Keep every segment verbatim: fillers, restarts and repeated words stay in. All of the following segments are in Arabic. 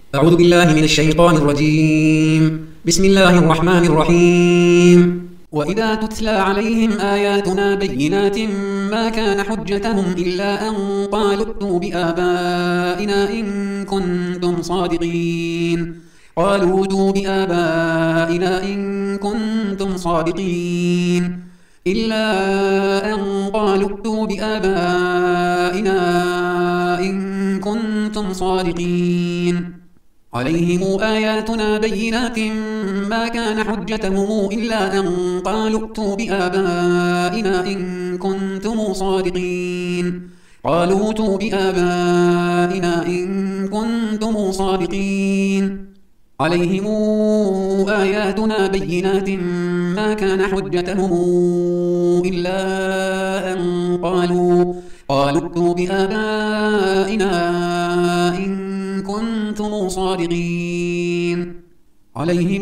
أعوذ بالله من الشيطان الرجيم. بسم الله الرحمن الرحيم. وإذا تتلى عليهم آياتنا بينات ما كان حجتهم إلا أن قالوا ائتوا بآبائنا إن كنتم صادقين قالوا ائتوا بآبائنا إن كنتم صادقين إلا أن قالوا ائتوا بآبائنا إن كنتم صادقين عليهم آياتنا بينات ما كان حجتهم إلا أن قالوا ائتوا بآبائنا إن كنتم صادقين قالوا ائتوا بآبائنا إن كنتم صادقين عليهم آياتنا بينات ما كان حجتهم إلا أن قالوا قالوا ائتوا بآبائنا إن كنتم صادقين عليهم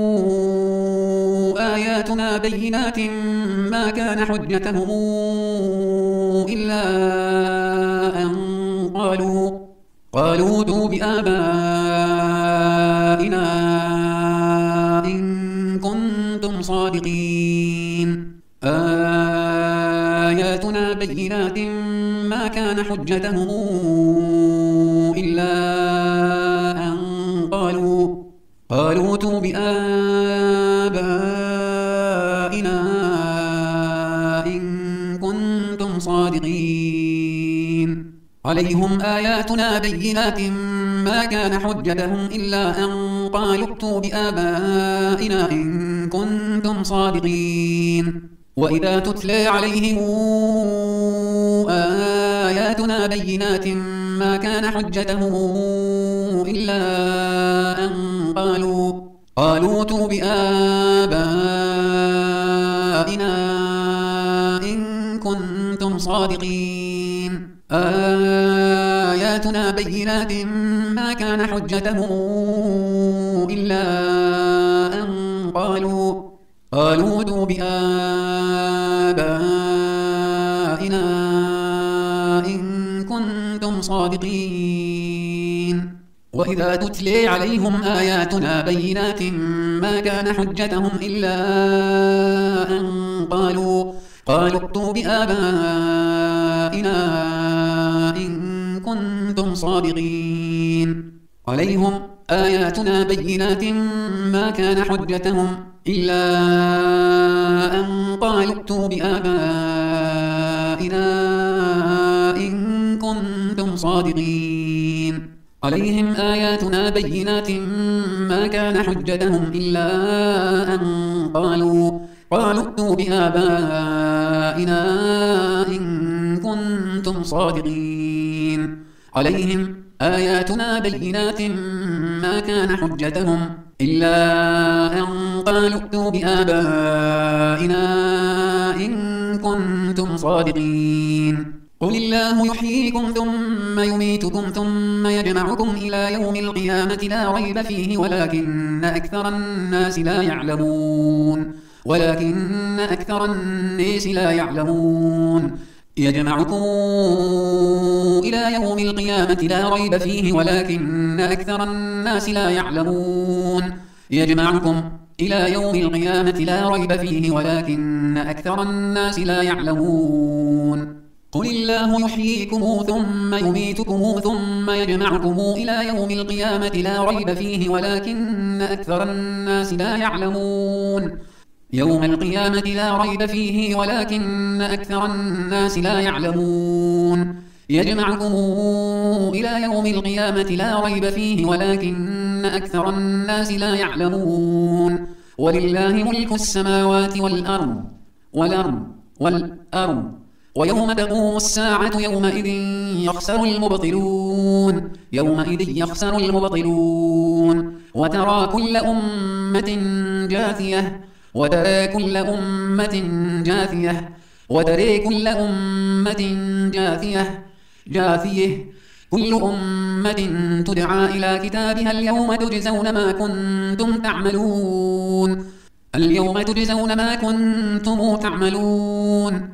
آياتنا بينات ما كان حجتهم إلا أن قالوا قالوا ائتوا بآبائنا إن كنتم صادقين آياتنا بينات ما كان حجتهم إلا أن قالوا قالوا ائتوا بآبائنا إن كنتم صادقين عليهم آياتنا بينات ما كان حجتهم إلا أن قالوا ائتوا بآبائنا إن كنتم صادقين وإذا تتلى عليهم آياتنا بينات ما كان حجتهم إلا أن قالوا قالوا ائتوا بآبائنا إن كنتم صادقين آياتنا بينات ما كان حجتهم إلا أن قالوا قالوا ائتوا بآبائنا إن كنتم صادقين وإذا تتلي عليهم آياتنا بينات ما كان حجتهم إلا أن قالوا قالوا ائتوا بآبائنا إن كنتم صادقين عليهم آياتنا بينات ما كان حجتهم إلا أن قالوا ائتوا بآبائنا إن كنتم صادقين عليهم آياتنا بينات ما كان حجتهم إلا أن قالوا قالوا ائتوا بآبائنا إن كنتم صادقين عليهم آياتنا بينات ما كان حجتهم إلا أن قالوا ائتوا بآبائنا إن كنتم صادقين قل الله يحييكم ثم يميتكم ثم يجمعكم إلى يوم القيامة لا ريب فيه ولكن أكثر الناس لا يعلمون ولكن أكثر الناس لا يعلمون يجمعكم إلى يوم القيامة لا ريب فيه ولكن أكثر الناس لا يعلمون يجمعكم إلى يوم القيامة لا ريب فيه ولكن أكثر الناس لا يعلمون قل الله يحييكم ثم يميتكم ثم يجمعكم إلى يوم القيامة لا ريب فيه ولكن أكثر الناس لا يعلمون يوم القيامة لا ريب فيه ولكن أكثر الناس لا يعلمون يجمعكم إلى يوم القيامة لا ريب فيه ولكن أكثر الناس لا يعلمون ولله ملك السماوات والأرض والأرض والأرض ويوم تقوم الساعة يومئذ يخسر المبطلون يومئذ يخسر المبطلون وترى كل أمة جاثية وترى كل أمة جاثية وترى كل أمة جاثية جاثية كل أمة تدعى إلى كتابها اليوم تجزون ما كنتم تعملون اليوم تجزون ما كنتم تعملون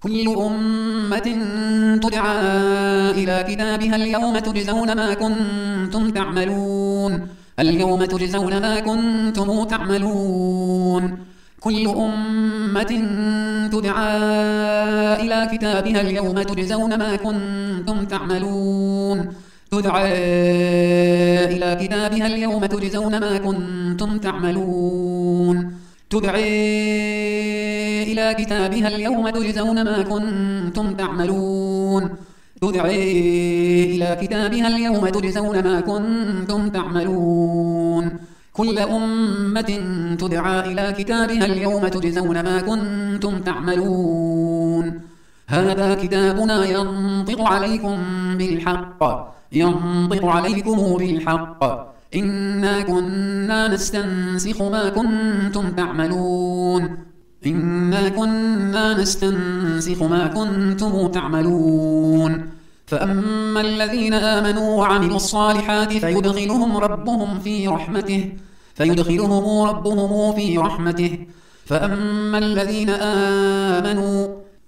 كل أمة تدعى إلى كتابها اليوم تجزون ما كنتم تعملون اليوم تجزون ما كنتم تعملون كل أمة تدعى إلى كتابها اليوم تجزون ما كنتم تعملون تدعى إلى كتابها اليوم تجزون ما كنتم تعملون تدعى إلى كتابها اليوم تجزون ما كنتم تعملون تدعى إلى كتابها اليوم تجزون ما كنتم تعملون كل أمة تدعى إلى كتابها اليوم تجزون ما كنتم تعملون هذا كتابنا ينطق عليكم بالحق ينطق عليكم بالحق إنا كنا نستنسخ ما كنتم تعملون إنا كنا نستنسخ ما كنتم تعملون فأما الذين آمنوا وعملوا الصالحات فيدخلهم ربهم في رحمته فيدخلهم ربهم في رحمته فأما الذين آمنوا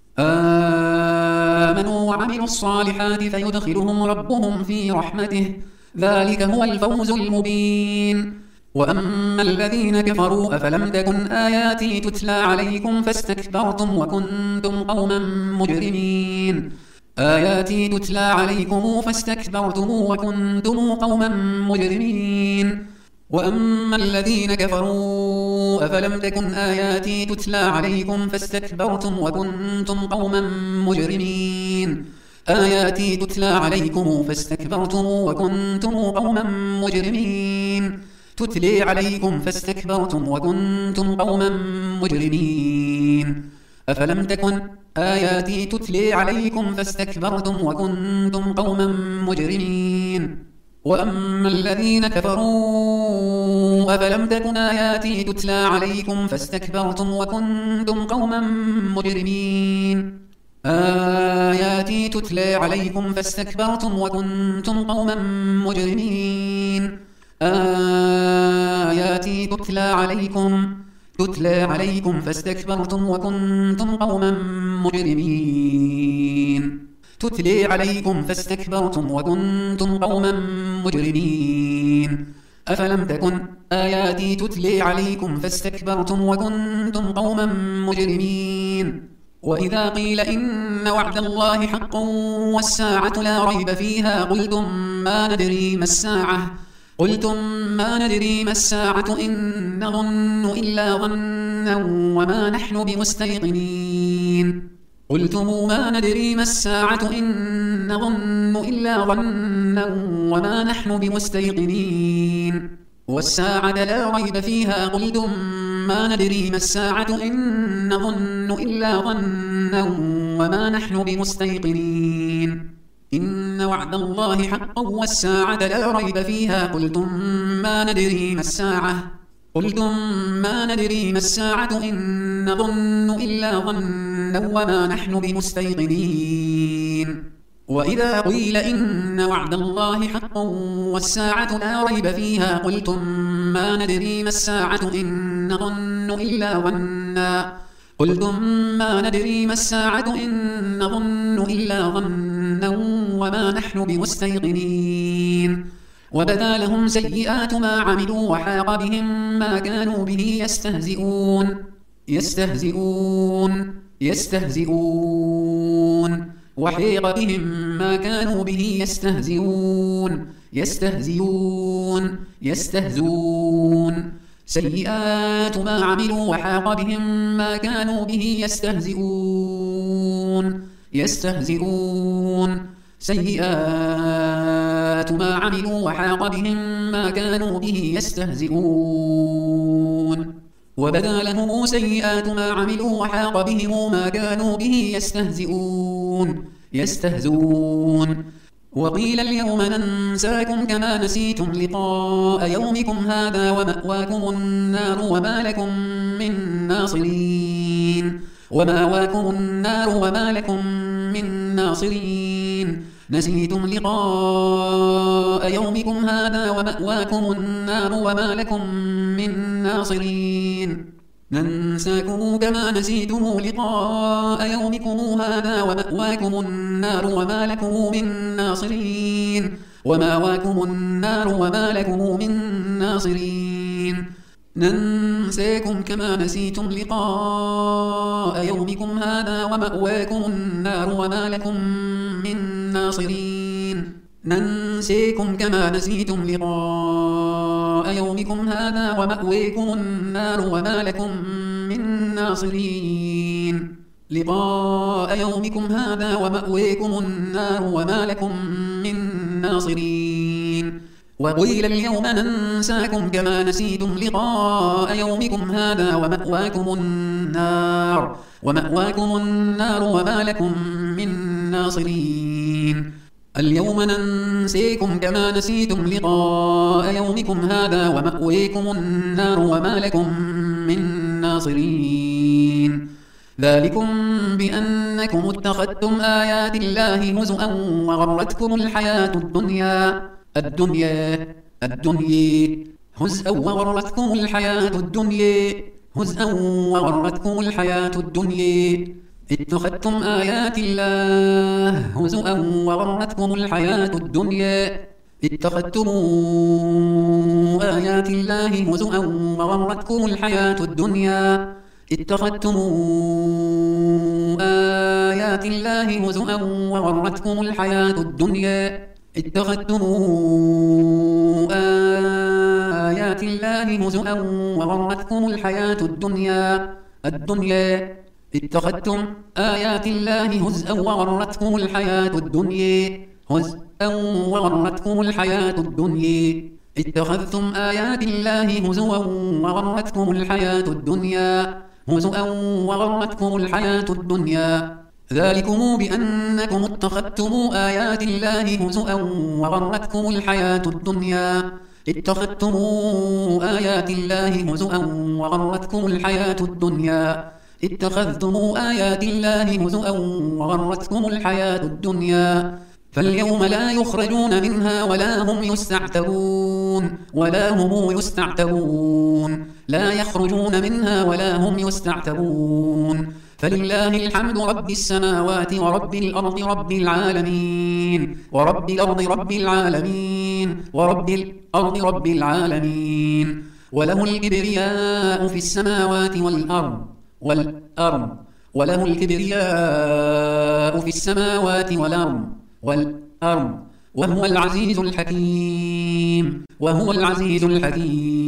آمنوا وعملوا الصالحات فيدخلهم ربهم في رحمته ذلك هو الفوز المبين وأما الذين كفروا أفلم تكن آياتي تتلى عليكم فاستكبرتم وكنتم قوما مجرمين آياتي تتلى عليكم فاستكبرتم وكنتم قوما مجرمين وأما الذين كفروا أفلم تكن آياتي تتلى عليكم فاستكبرتم وكنتم قوما مجرمين آياتي تتلى عليكم فاستكبرتم وكنتم قوما مجرمين تتلي عليكم فاستكبرتم وكنتم قوما مجرمين أفلم تكن آياتي تتلي عليكم فاستكبرتم وكنتم قوما مجرمين وأما الذين كفروا أفلم تكن آياتي تتلى عليكم فاستكبرتم وكنتم قوما مجرمين آياتي تتلى عليكم فاستكبرتم وكنتم قوما مجرمين آياتي تتلى عليكم تتلى عليكم فاستكبرتم وكنتم قوما مجرمين تتلي عليكم فاستكبرتم وكنتم قوما مجرمين أفلم تكن آياتي تتلي عليكم فاستكبرتم وكنتم قوما مجرمين وإذا قيل إن وعد الله حق والساعة لا ريب فيها قلتم ما ندري ما الساعة قلتم ما ندري ما الساعة إن نظن إلا ظنا وما نحن بمستيقنين قلتم ما ندري ما الساعة إن نظن إلا ظنا وما نحن بمستيقنين والساعة لا ريب فيها قلتم ما ندري ما الساعة إن نظن إلا ظنا وما نحن بمستيقنين إن وعد الله حق والساعة لا ريب فيها قلتم ما ندري ما الساعة قلتم ما ندري ما الساعة إن نظن إلا ظنا وما نحن بمستيقنين وإذا قيل إن وعد الله حق والساعة لا ريب فيها قلتم ما ندري ما الساعة إن نظن إلا ظنا قلتم ما ندري ما الساعة إن نظن إلا ظنا وما نحن بمستيقنين وبدا لهم سيئات ما عملوا وحاق بهم ما كانوا به يستهزئون يستهزئون يستهزئون وحيق بهم ما كانوا به يستهزئون يستهزئون يستهزئون سيئات ما عملوا وحاق بهم ما كانوا به يستهزئون يستهزئون سيئات ما عملوا وحاق بهم ما كانوا به يستهزئون وبدا لهم سيئات ما عملوا وحاق بهم ما كانوا به يستهزئون يستهزئون وقيل اليوم ننساكم كما نسيتم لقاء يومكم هذا ومأواكم النار وما لكم من ناصرين ومأواكم النار وما لكم من ناصرين نسيتم لقاء يومكم هذا ومأواكم النار وما لكم من ناصرين ننساكم كما نسيتم لقاء يومكم هذا ومأواكم النار وما لكم من ناصرين ومأواكم النار وما لكم من ناصرين ننساكم كما نسيتم لقاء يومكم هذا ومأواكم النار وما لكم من ناصرين ننساكم كما نسيتم لقاء يومكم هذا ومأواكم النار وما لكم من ناصرين لقاء يومكم هذا ومأواكم النار وما لكم من ناصرين وقيل اليوم ننساكم كما نسيتم لقاء يومكم هذا ومأواكم النار ومأواكم النار وما لكم من ناصرين اليوم ننسيكم كما نسيتم لقاء يومكم هذا ومأواكم النار وما لكم من ناصرين ذلكم بأنكم اتخذتم آيات الله هزؤا وغرتكم الحياة الدنيا الدنيا الدنيا هزءا وغرتكم الحياة الدنيا هزءا وغرتكم الحياة الدنيا اتخذتم آيات الله هزءا وغرتكم الحياة الدنيا اتخذتم آيات الله هزءا وغرتكم الحياة الدنيا اتخذتم آيات الله هزءا وغرتكم الحياة الدنيا اتخذتم آيات الله هزءا وغرتكم الحياة الدنيا الدنيا اتخذتم آيات الله هزءا وغرتكم الحياة الدنيا هزءا وغرتكم الحياة الدنيا اتخذتم آيات الله هزوا وغرتكم الحياة الدنيا هزءا وغرتكم الحياة الدنيا ذلكم بأنكم اتخذتم آيات الله هزوا وغرتكم الحياة الدنيا اتخذتم آيات الله هزوا وغرتكم الحياة الدنيا اتخذتم آيات الله هزوا وغرتكم الحياة الدنيا فاليوم لا يخرجون منها ولا هم يستعتبون ولا هم يستعتبون لا يخرجون منها ولا هم يستعتبون فلله الحمد رب السماوات ورب الأرض رب العالمين ورب الأرض رب العالمين ورب الأرض رب العالمين وله الكبرياء في السماوات والأرض والأرض وله الكبرياء في السماوات والأرض والأرض وهو العزيز الحكيم وهو العزيز الحكيم